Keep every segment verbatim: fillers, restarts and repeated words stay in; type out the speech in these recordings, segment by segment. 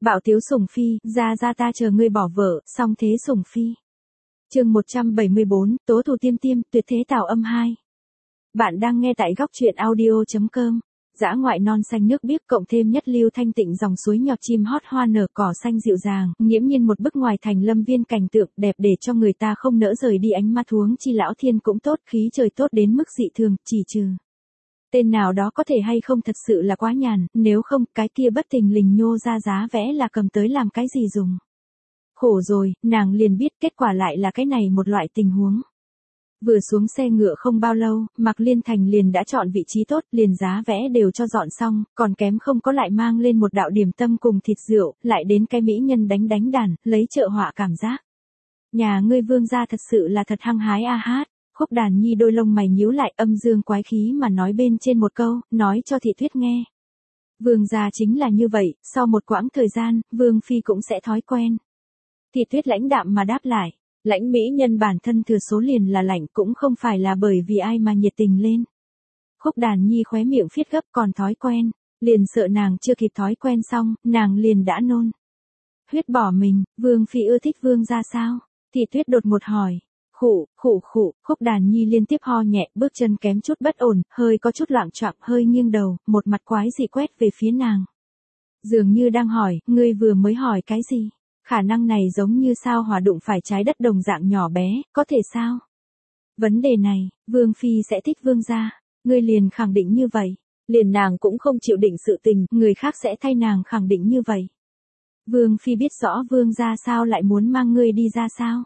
Bạo tiếu sủng phi, ra ra ta chờ ngươi bỏ vợ, song thế sủng phi. Chương một trăm bảy mươi bốn, tố thủ tiêm tiêm, tuyệt thế tào âm hai. Bạn đang nghe tại góc truyện audio chấm com. Dã ngoại non xanh nước biếc cộng thêm nhất lưu thanh tịnh dòng suối nhọt chim hót hoa nở cỏ xanh dịu dàng, nghiễm nhiên một bức ngoài thành lâm viên cảnh tượng đẹp để cho người ta không nỡ rời đi ánh mắt huống chi lão thiên cũng tốt, khí trời tốt đến mức dị thường, chỉ trừ tên nào đó có thể hay không thật sự là quá nhàn, nếu không cái kia bất thình lình nhô ra giá vẽ là cầm tới làm cái gì dùng. Khổ rồi, nàng liền biết kết quả lại là cái này một loại tình huống. Vừa xuống xe ngựa không bao lâu, Mạc Liên Thành liền đã chọn vị trí tốt, liền giá vẽ đều cho dọn xong, còn kém không có lại mang lên một đạo điểm tâm cùng thịt rượu, lại đến cái mỹ nhân đánh đánh đàn, lấy trợ họa cảm giác. Nhà ngươi Vương gia thật sự là thật hăng hái a hát. Khúc Đàn Nhi đôi lông mày nhíu lại, âm dương quái khí mà nói bên trên một câu, nói cho Thị Tuyết nghe. Vương gia chính là như vậy, sau một quãng thời gian, Vương phi cũng sẽ thói quen. Thị Tuyết lãnh đạm mà đáp lại, lãnh mỹ nhân bản thân thừa số liền là lạnh, cũng không phải là bởi vì ai mà nhiệt tình lên. Khúc Đàn Nhi khóe miệng phiết gấp, còn thói quen, liền sợ nàng chưa kịp thói quen xong, nàng liền đã nôn. Huyết bỏ mình, Vương phi ưa thích Vương gia sao? Thị Tuyết đột một hỏi. Khụ, khụ khụ, Khúc Đàn Nhi liên tiếp ho nhẹ, bước chân kém chút bất ổn, hơi có chút loạng choạng, hơi nghiêng đầu, một mặt quái dị quét về phía nàng. Dường như đang hỏi, ngươi vừa mới hỏi cái gì? Khả năng này giống như sao hỏa đụng phải trái đất đồng dạng nhỏ bé, có thể sao? Vấn đề này, Vương phi sẽ thích Vương gia, ngươi liền khẳng định như vậy, liền nàng cũng không chịu định sự tình, người khác sẽ thay nàng khẳng định như vậy. Vương phi biết rõ Vương gia sao lại muốn mang ngươi đi ra sao?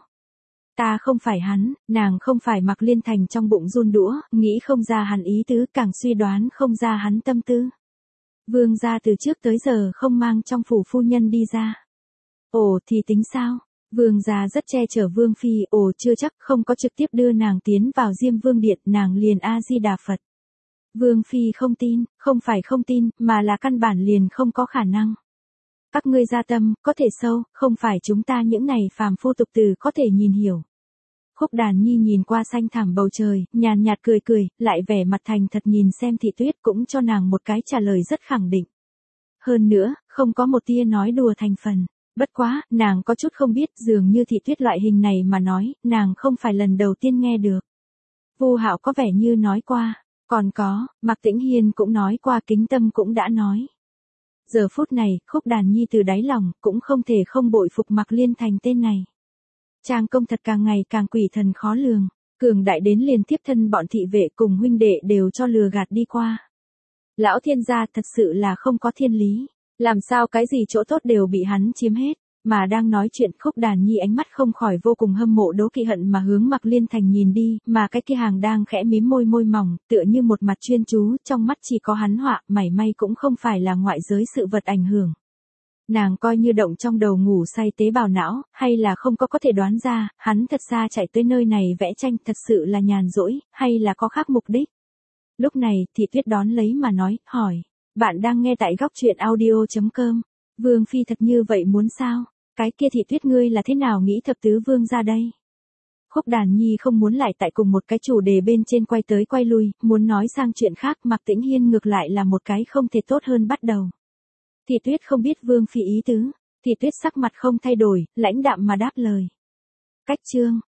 Ta không phải hắn, nàng không phải Mạc Liên Thành trong bụng run đũa, nghĩ không ra hắn ý tứ, càng suy đoán không ra hắn tâm tư. Vương gia từ trước tới giờ không mang trong phủ phu nhân đi ra. Ồ thì tính sao? Vương gia rất che chở Vương phi, ồ chưa chắc, không có trực tiếp đưa nàng tiến vào Diêm Vương điện, nàng liền A Di Đà Phật. Vương phi không tin, không phải không tin, mà là căn bản liền không có khả năng. Các ngươi gia tâm, có thể sâu, không phải chúng ta những này phàm phu tục tử có thể nhìn hiểu. Khúc Đàn Nhi nhìn qua xanh thẳm bầu trời, nhàn nhạt cười cười, lại vẻ mặt thành thật nhìn xem Thị Tuyết, cũng cho nàng một cái trả lời rất khẳng định. Hơn nữa, không có một tia nói đùa thành phần. Bất quá, nàng có chút không biết, dường như Thị Tuyết loại hình này mà nói, nàng không phải lần đầu tiên nghe được. Vu Hạo có vẻ như nói qua, còn có, Mạc Tĩnh Hiên cũng nói qua, Kính Tâm cũng đã nói. Giờ phút này, Khúc Đàn Nhi từ đáy lòng, cũng không thể không bội phục Mạc Liên Thành tên này. Trang công thật càng ngày càng quỷ thần khó lường, cường đại đến liền tiếp thân bọn thị vệ cùng huynh đệ đều cho lừa gạt đi qua. Lão thiên gia thật sự là không có thiên lý, làm sao cái gì chỗ tốt đều bị hắn chiếm hết, mà đang nói chuyện Khúc Đàn Nhi ánh mắt không khỏi vô cùng hâm mộ đố kỵ hận mà hướng Mạc Liên Thành nhìn đi, mà cái kia hàng đang khẽ mím môi môi mỏng, tựa như một mặt chuyên chú, trong mắt chỉ có hắn họa, mảy may cũng không phải là ngoại giới sự vật ảnh hưởng. Nàng coi như động trong đầu ngủ say tế bào não, hay là không có có thể đoán ra, hắn thật xa chạy tới nơi này vẽ tranh thật sự là nhàn rỗi, hay là có khác mục đích. Lúc này, Thị Tuyết đón lấy mà nói, hỏi, bạn đang nghe tại góc truyện audio chấm com, Vương phi thật như vậy muốn sao? Cái kia Thị Tuyết ngươi là thế nào nghĩ thập tứ vương ra đây? Khúc Đàn Nhi không muốn lại tại cùng một cái chủ đề bên trên quay tới quay lui, muốn nói sang chuyện khác, Mạc Tĩnh Hiên ngược lại là một cái không thể tốt hơn bắt đầu. Thị Tuyết không biết Vương phi ý tứ, Thị Tuyết sắc mặt không thay đổi, lãnh đạm mà đáp lời. Cách chương,